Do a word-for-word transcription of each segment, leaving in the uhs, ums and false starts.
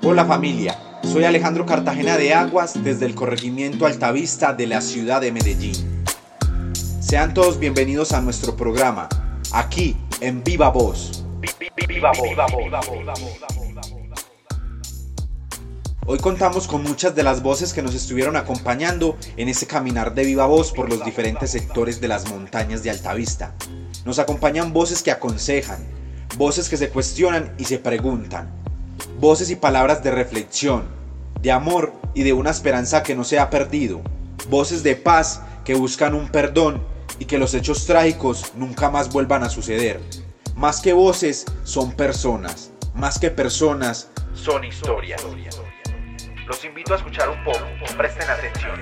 Hola familia, soy Alejandro Cartagena de Aguas desde el corregimiento Altavista de la ciudad de Medellín. Sean todos bienvenidos a nuestro programa, aquí en Viva Voz. Viva Voz. Hoy contamos con muchas de las voces que nos estuvieron acompañando en ese caminar de Viva Voz por los diferentes sectores de las montañas de Altavista. Nos acompañan voces que aconsejan, voces que se cuestionan y se preguntan, voces y palabras de reflexión, de amor y de una esperanza que no se ha perdido, voces de paz que buscan un perdón y que los hechos trágicos nunca más vuelvan a suceder. Más que voces, son personas, más que personas, son historias. Los invito a escuchar un poco, presten atención.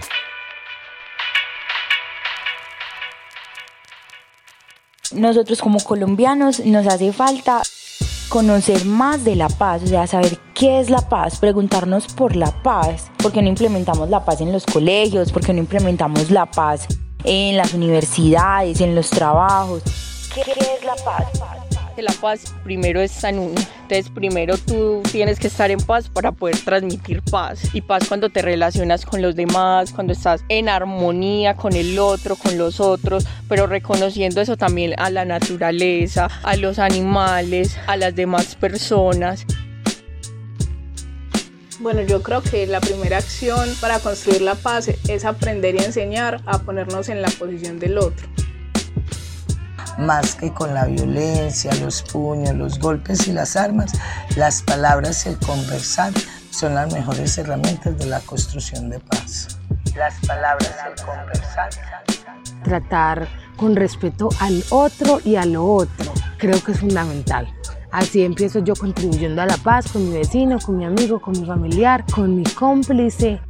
Nosotros como colombianos nos hace falta conocer más de la paz, o sea, saber qué es la paz, preguntarnos por la paz, por qué no implementamos la paz en los colegios, por qué no implementamos la paz en las universidades, en los trabajos. ¿Qué es la paz? Que la paz primero está en uno, entonces primero tú tienes que estar en paz para poder transmitir paz, y paz cuando te relacionas con los demás, cuando estás en armonía con el otro, con los otros, pero reconociendo eso también a la naturaleza, a los animales, a las demás personas. Bueno, yo creo que la primera acción para construir la paz es aprender y enseñar a ponernos en la posición del otro. Más que con la violencia, los puños, los golpes y las armas, las palabras y el conversar son las mejores herramientas de la construcción de paz. Las palabras y el conversar. Tratar con respeto al otro y a lo otro, creo que es fundamental. Así empiezo yo contribuyendo a la paz con mi vecino, con mi amigo, con mi familiar, con mi cómplice.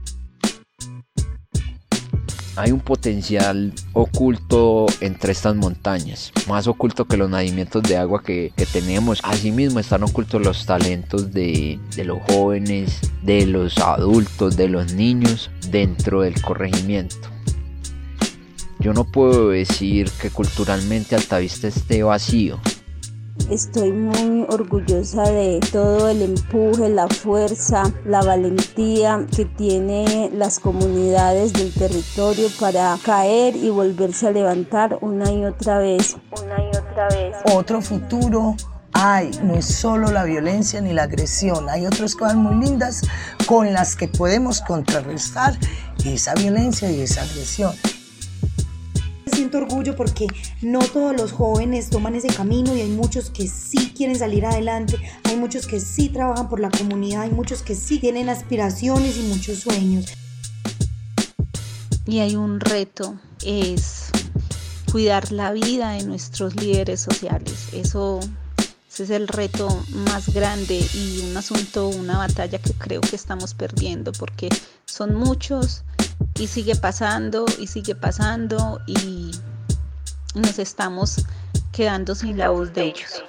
Hay un potencial oculto entre estas montañas, más oculto que los nacimientos de agua que, que tenemos. Asimismo están ocultos los talentos de, de los jóvenes, de los adultos, de los niños dentro del corregimiento. Yo no puedo decir que culturalmente Altavista esté vacío. Estoy muy orgullosa de todo el empuje, la fuerza, la valentía que tienen las comunidades del territorio para caer y volverse a levantar una y otra vez, una y otra vez. Otro futuro hay, no es solo la violencia ni la agresión, hay otras cosas muy lindas con las que podemos contrarrestar esa violencia y esa agresión. Siento orgullo porque no todos los jóvenes toman ese camino y hay muchos que sí quieren salir adelante, hay muchos que sí trabajan por la comunidad, hay muchos que sí tienen aspiraciones y muchos sueños. Y hay un reto, es cuidar la vida de nuestros líderes sociales. Eso, ese es el reto más grande y un asunto, una batalla que creo que estamos perdiendo porque son muchos. Y sigue pasando, y sigue pasando, y nos estamos quedando sin la voz de ellos.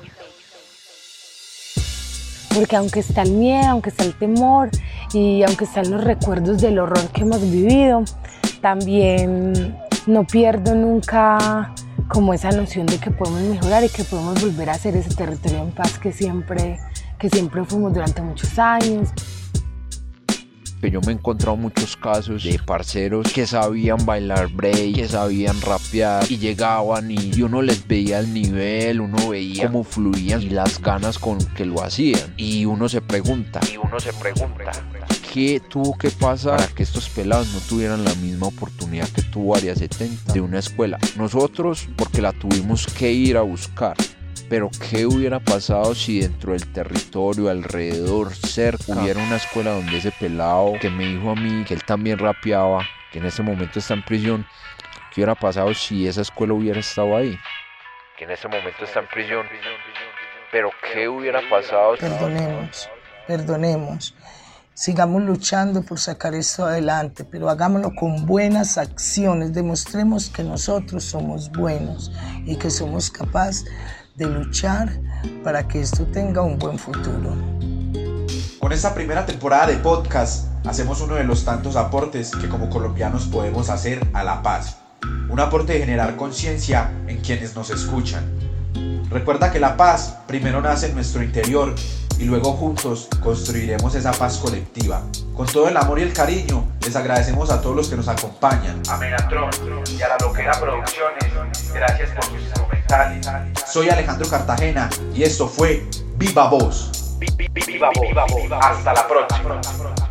Porque aunque está el miedo, aunque está el temor, y aunque están los recuerdos del horror que hemos vivido, también no pierdo nunca como esa noción de que podemos mejorar y que podemos volver a ser ese territorio en paz que siempre, que siempre fuimos durante muchos años. Yo me he encontrado muchos casos de parceros que sabían bailar break, que sabían rapear y llegaban y uno les veía el nivel, uno veía cómo fluían y las ganas con que lo hacían. Y uno se pregunta, y uno se pregunta, ¿qué tuvo que pasar para que estos pelados no tuvieran la misma oportunidad que tuvo Área setenta de una escuela? Nosotros, porque la tuvimos que ir a buscar. Pero ¿qué hubiera pasado si dentro del territorio, alrededor, cerca, hubiera una escuela donde ese pelado que me dijo a mí que él también rapeaba, que en ese momento está en prisión, qué hubiera pasado si esa escuela hubiera estado ahí? Que en ese momento está en prisión, pero ¿qué hubiera pasado? Perdonemos, perdonemos. Sigamos luchando por sacar esto adelante, pero hagámoslo con buenas acciones. Demostremos que nosotros somos buenos y que somos capaces de luchar para que esto tenga un buen futuro. Con esta primera temporada de podcast hacemos uno de los tantos aportes que como colombianos podemos hacer a la paz. Un aporte de generar conciencia en quienes nos escuchan. Recuerda que la paz primero nace en nuestro interior y luego juntos construiremos esa paz colectiva. Con todo el amor y el cariño, les agradecemos a todos los que nos acompañan. A Menatron y a La Loquera Producciones, gracias por sus instrumentales. Soy Alejandro Cartagena y esto fue Viva Voz. Viva Voz. Hasta la próxima.